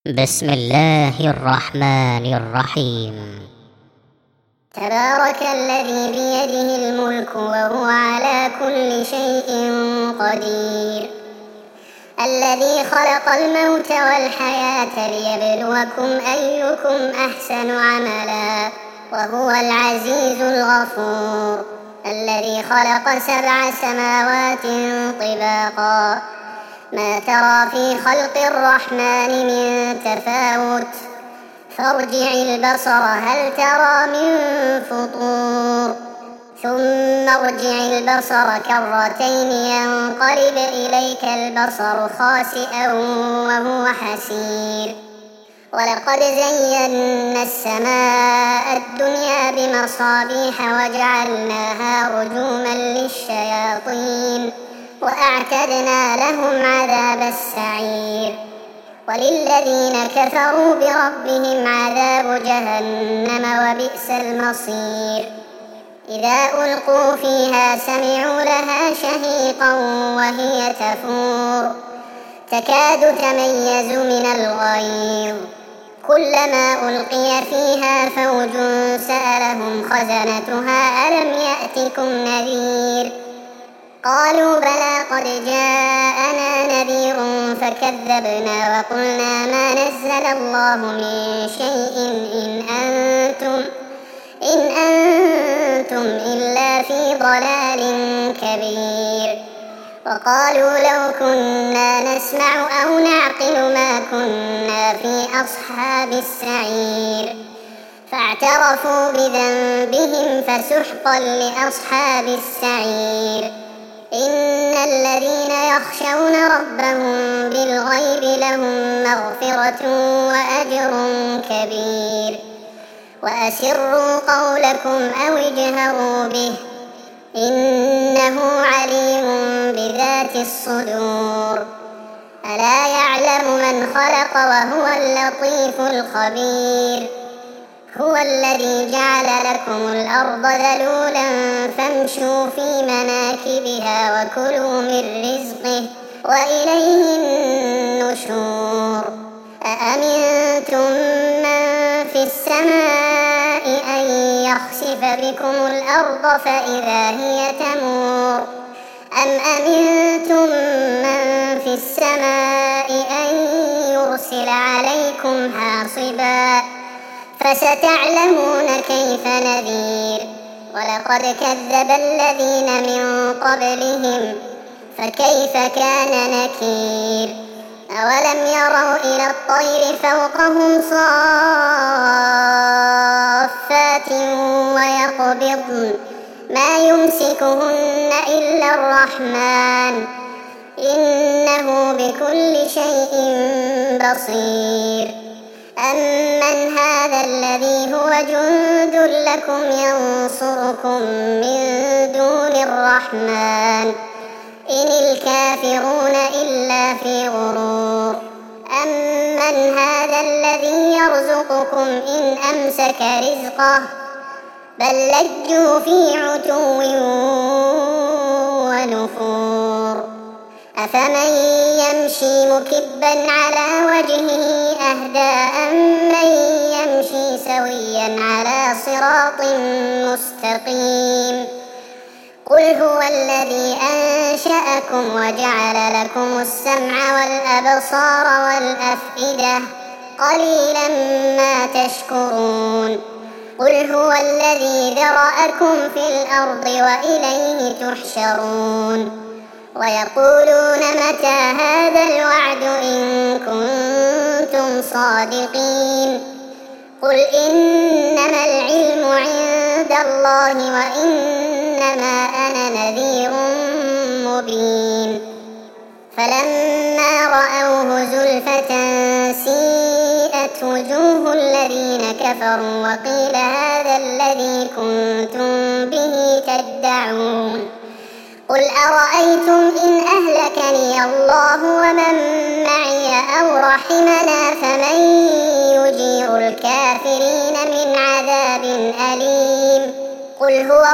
بسم الله الرحمن الرحيم. تبارك الذي بيده الملك وهو على كل شيء قدير، الذي خلق الموت والحياة ليبلوكم أيكم أحسن عملا وهو العزيز الغفور، الذي خلق 7 سماوات طباقا ما ترى في خلق الرحمن من تفاوت فارجع البصر هل ترى من فطور ثم ارجع البصر كرتين ينقلب إليك البصر خاسئا وهو حسير. ولقد زينا السماء الدنيا بمصابيح وجعلناها رجوما للشياطين وأعتدنا لهم عذاب السعير. وللذين كفروا بربهم عذاب جهنم وبئس المصير. إذا ألقوا فيها سمعوا لها شهيقا وهي تفور تكاد تميز من الغيظ، كلما ألقي فيها فوج سألهم خزنتها ألم يأتكم نذير؟ قالوا بلى قد جاءنا نذير فكذبنا وقلنا ما نزل الله من شيء إن أنتم إلا في ضلال كبير. وقالوا لو كنا نسمع أو نعقل ما كنا في أصحاب السعير، فاعترفوا بذنبهم فسحقا لأصحاب السعير. إن الذين يخشون ربهم بالغيب لهم مغفرة وأجر كبير. وأسروا قولكم أو اجهروا به إنه عليم بذات الصدور. ألا يعلم من خلق وهو اللطيف الخبير. هو الذي جعل لكم الأرض ذلولا فامشوا في مناكبها وكلوا من رزقه وإليه النشور. أأمنتم من في السماء أن يخسف بكم الأرض فإذا هي تمور أم أمنتم من في السماء أن يرسل عليكم حاصبا فستعلمون كيف نذير. ولقد كذب الذين من قبلهم فكيف كان نكير. أولم يروا إلى الطير فوقهم صافات ويقبضن ما يمسكهن إلا الرحمن إنه بكل شيء بصير. أمن هذا الذي هو جند لكم ينصركم من دون الرحمن إن الكافرون إلا في غرور. أمن هذا الذي يرزقكم إن أمسك رزقه بل لجوا في عتو ونفور. أفمن يمشي مكبا على وجهه أهدى أمن يمشي سويا على صراط مستقيم. قل هو الذي أنشأكم وجعل لكم السمع والأبصار والأفئدة قليلا ما تشكرون. قل هو الذي ذرأكم في الأرض وإليه تحشرون. ويقولون متى هذا الوعد إن كنتم صادقين. قل إنما العلم عند الله وإنما أنا نذير مبين. فلما رأوه زلفة سيئت وجوه الذين كفروا وقيل هذا الذي كنتم به تدعون. قل أرأيتم إن أهلكني الله ومن معي أو رحمنا فمن يجير الكافرين من عذاب أليم. قل هو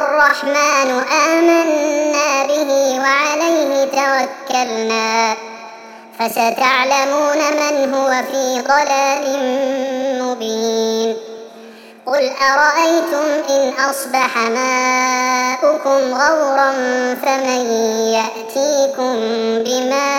الرحمن آمنا به وعليه توكلنا فستعلمون من هو في ضلال مبين. قل أرأيتم إن أصبح ماؤكم غورا فمن يأتيكم بماء